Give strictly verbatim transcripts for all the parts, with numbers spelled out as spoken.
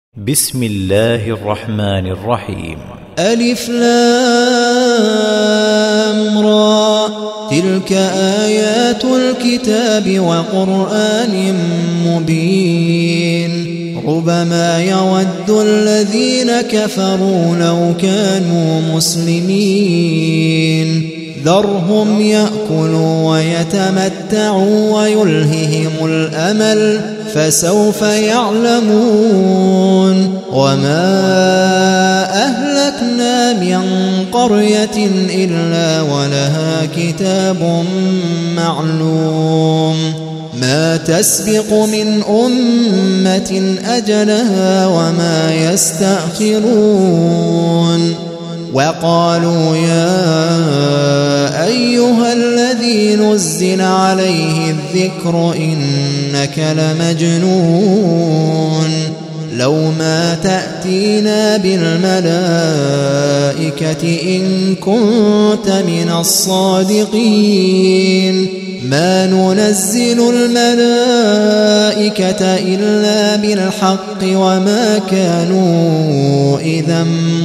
بسم الله الرحمن الرحيم. ألف لام را، تلك آيات الكتاب وقرآن مبين. ربما يود الذين كفروا لو كانوا مسلمين. ذرهم يأكلوا ويتمتعوا ويلههم الأمل، فسوف يعلمون. وما أهلكنا من قرية إلا ولها كتاب معلوم، ما تسبق من أمة أجلها وما يستأخرون. وقالوا يا أيها الذي نزل عليه الذكر إنك لمجنون، لو ما تأتينا بالملائكة إن كنت من الصادقين. ما ننزل الملائكة إلا بالحق وما كانوا إذا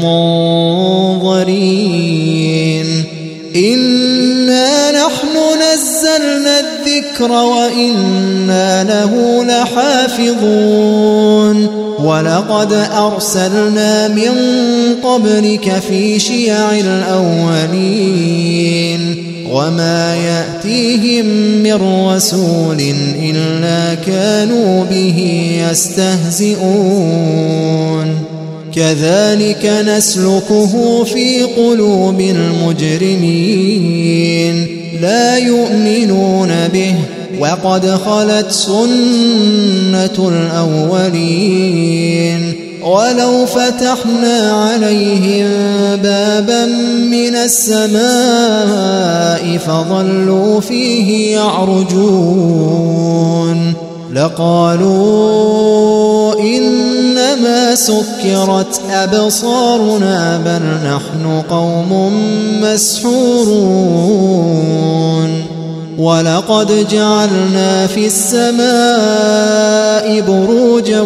منظرين. إنا نحن نزلنا الذكر وإنا له لحافظون. ولقد أرسلنا من قبلك في شيع الأولين، وما يأتيهم من رسول إلا كانوا به يستهزئون. كذلك نسلكه في قلوب المجرمين، لا يؤمنون به وقد خلت سنة الأولين. ولو فتحنا عليهم بابا من السماء فظلوا فيه يعرجون لقالوا إنما سكرت أبصارنا بل نحن قوم مسحورون. ولقد جعلنا في السماء بروجا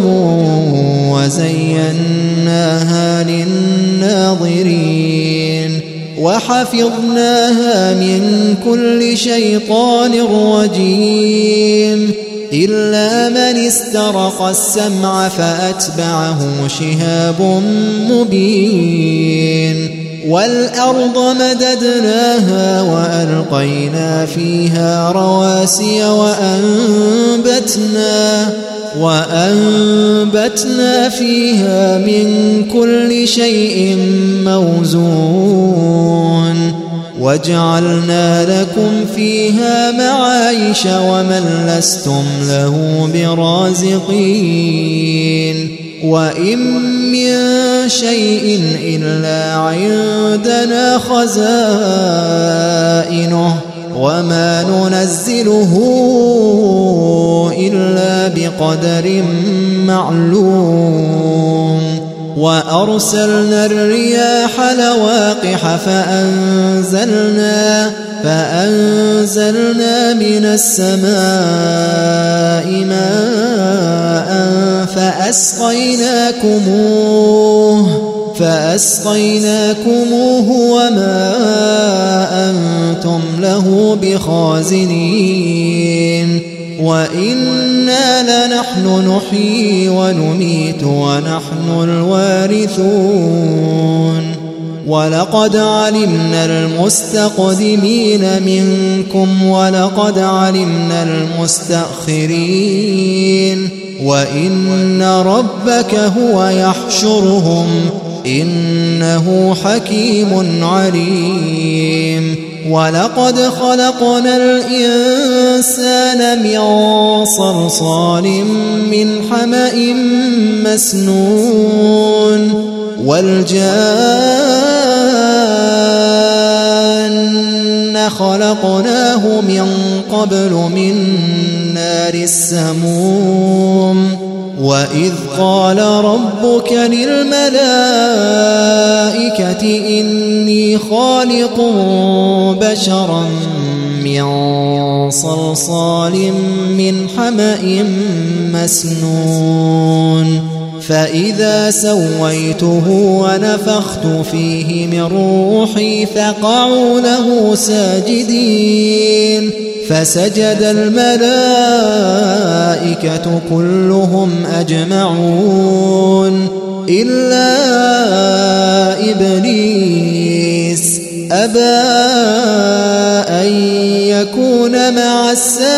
وزيناها للناظرين وحفظناها من كل شيطان رجيم إلا من استرق السمع فأتبعه شهاب مبين. والأرض مددناها وألقينا فيها رواسي وأنبتنا وأنبتنا فيها من كل شيء موزون. وجعلنا لكم فيها معايش ومن لستم له برازقين. وإن من شيء إلا عندنا خزائنه وما ننزله إلا بقدر معلوم. وأرسلنا الرياح لواقح فأنزلنا فأنزلنا من السماء ماء فأسقيناكموه فأسقيناكموه وما أنتم له بخازنين. وإنا لنحن نحيي ونميت ونحن الوارثون. ولقد علمنا المستقدمين منكم ولقد علمنا المستأخرين. وإن ربك هو يحشرهم إنه حكيم عليم. ولقد خلقنا الإنسان من صلصال من حمأ مسنون. والجان خلقناه من قبل من نار السموم. وإذ قال ربك للملائكة إني خالق بشرا من صلصال من حمأ مسنون فإذا سويته ونفخت فيه من روحي فقعوا له ساجدين فسجد الملائكة كلهم أجمعون إلا إبليس أبى أن يكون مع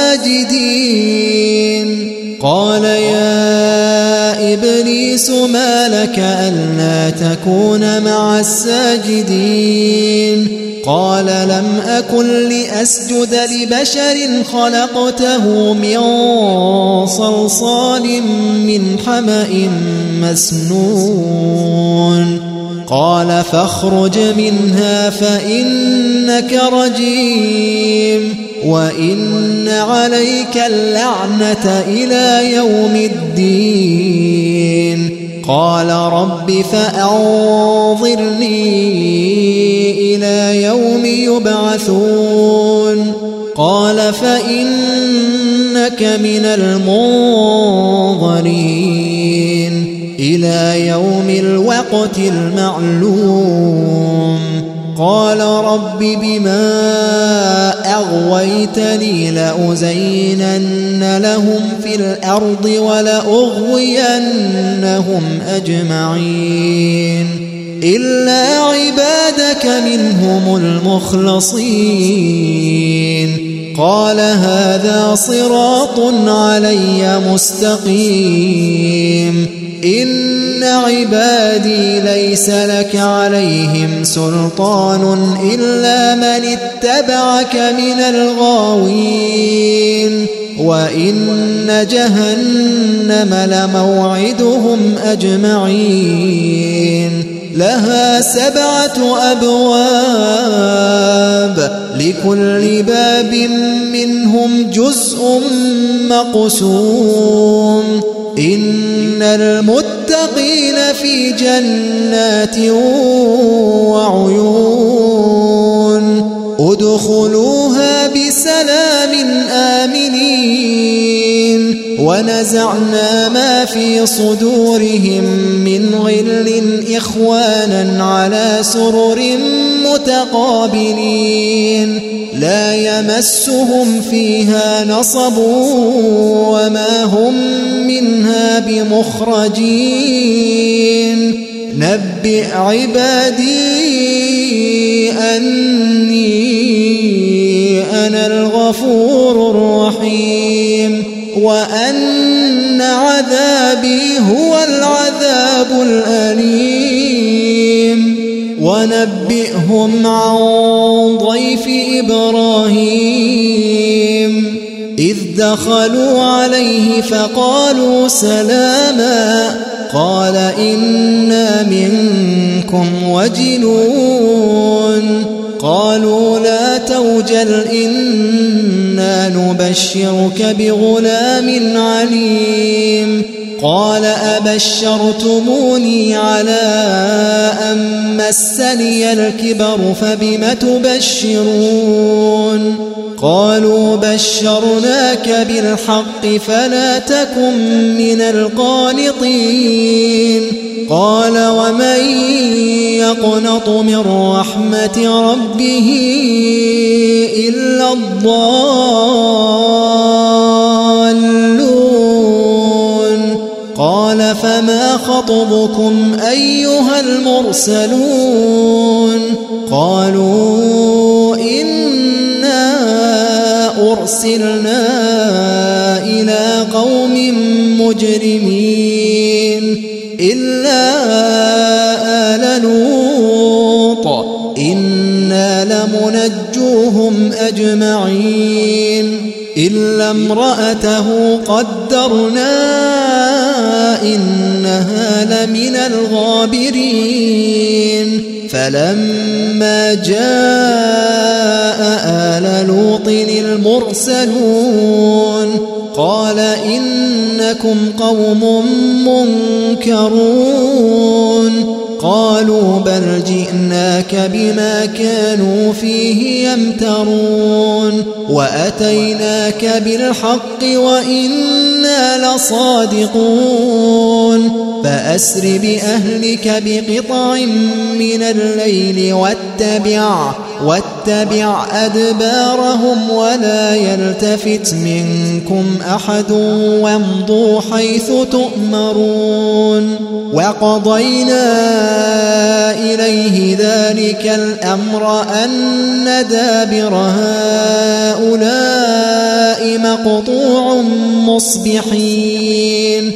الساجدين قال يا إبليس ما لك ألا تكون مع الساجدين قال لم أكن لأسجد لبشر خلقته من صلصال من حمأ مسنون قال فاخرج منها فإنك رجيم وإن عليك اللعنة إلى يوم الدين قال رب فأنظرني إلى يوم يبعثون قال فإنك من المنظرين إلى يوم الوقت المعلوم قال رب بما أغويتني لأزينن لهم في الأرض ولأغوينهم أجمعين إلا عبادك منهم المخلصين قال هذا صراط علي مستقيم إن عبادي ليس لك عليهم سلطان إلا من اتبعك من الغاوين وإن جهنم لموعدهم أجمعين لها سبعة أبواب لكل باب منهم جزء مقسوم إن المتقين في جنات وعيون ادخلوها بسلام آمنين ونزعنا ما في صدورهم من غل إخوانا على سرر متقابلين لا يمسهم فيها نصب وما هم منها بمخرجين نبئ عبادي أني أنا الغفور الرحيم وأن عذابي هو العذاب الأليم ونبئهم عن ضيف إبراهيم إذ دخلوا عليه فقالوا سلاما قال إنا منكم وجلون قالوا لا توجل إنا نبشرك بغلام عليم قال أبشرتموني على أن مسني الكبر فبم تبشرون قالوا بشرناك بالحق فلا تكن من القانطين قال ومن يقنط من رحمة ربه إلا الضالون قال فما خطبكم أيها المرسلون قالوا إنا أرسلنا إلى قوم مجرمين إلا آل لوط إنا لمنجوهم أجمعين إلا امرأته قدرنا إنها لمن الغابرين فلما جاء آل لوط المرسلون قال إنكم قوم منكرون قالوا بل جئناك بما كانوا فيه يمترون وأتيناك بالحق وإنا لصادقون فأسر بأهلك بقطع من الليل واتبع واتبع أدبارهم ولا يلتفت منكم أحد وامضوا حيث تؤمرون وقضينا إليه ذلك الأمر أن دابر هؤلاء مقطوع مصبحين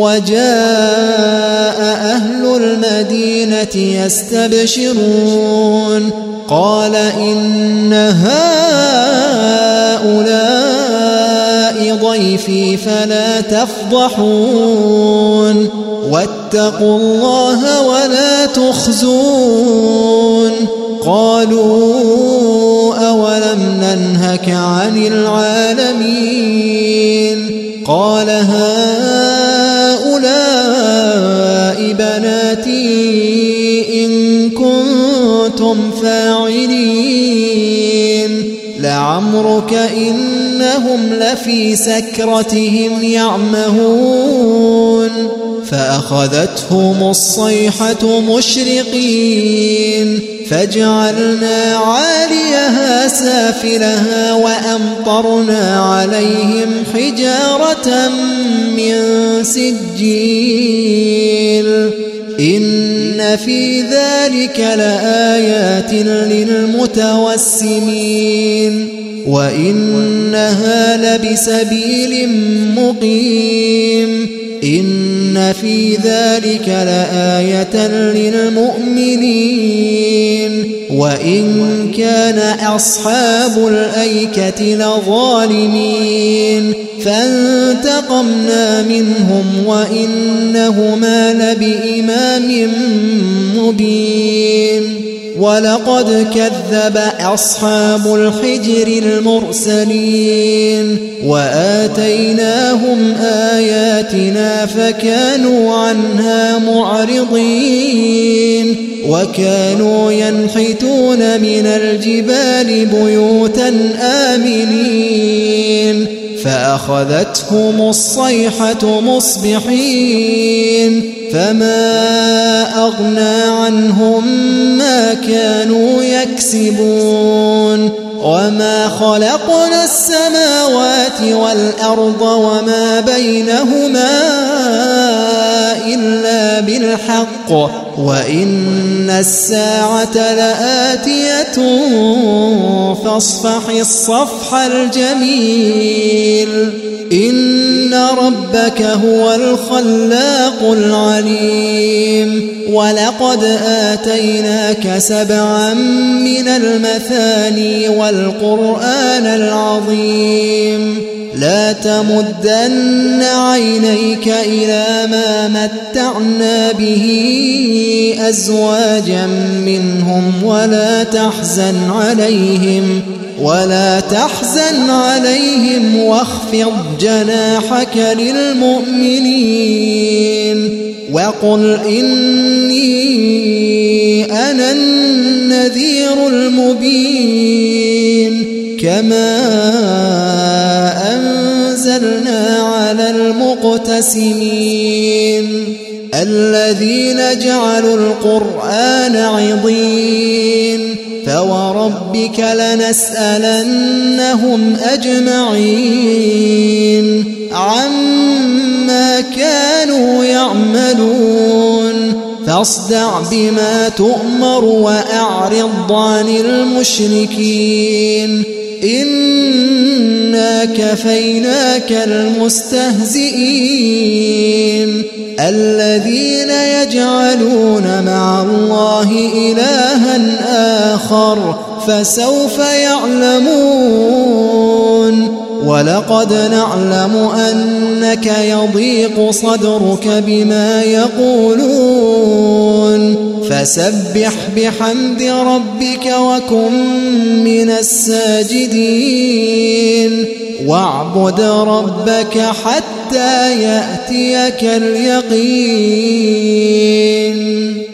وجاء أهل المدينة يستبشرون قال إن هؤلاء ضيفي فلا تفضحون واتقوا الله ولا تخزون قالوا أولم ننهك عن العالمين قال هؤلاء بناتي إن كنتم فاعلين لعمرك إنهم لفي سكرتهم يعمهون فأخذتهم الصيحة مشرقين فجعلنا عاليها سافلها وأمطرنا عليهم حجارة من سجيل إن في ذلك لآيات للمتوسمين وإنها لبسبيل مقيم إن في ذلك لآية للمؤمنين وإن كان أصحاب الأيكة لظالمين فانتقمنا منهم وإنهما لبإمام مبين ولقد كذب أصحاب الحجر المرسلين وآتيناهم آياتنا فكانوا عنها معرضين وكانوا ينحتون من الجبال بيوتا آمنين فأخذتهم الصيحة مصبحين فما أغنى عنهم ما كانوا يكسبون وما خلقنا السماوات والأرض وما بينهما إلا بالحق وإن الساعة لآتية فاصفح الصفح الجميل إن ربك هو الخلاق العليم ولقد آتيناك سبعا من المثاني والقرآن العظيم لا تمدن عينيك إلى ما متعنا به أزواجا منهم ولا تحزن عليهم ولا تحزن عليهم واخفض جناحك للمؤمنين وقل إني أنا النذير المبين كما أنزلنا على المقتسمين الذين جعلوا القرآن عضين فوربك لنسألنهم أجمعين عما كانوا يعملون فاصدع بما تؤمر وأعرض عن المشركين إنا كفيناك المستهزئين الذين يجعلون مع الله إلها آخر فسوف يعلمون ولقد نعلم أنك يضيق صدرك بما يقولون فسبح بحمد ربك وكن من الساجدين واعبد ربك حتى يأتيك اليقين.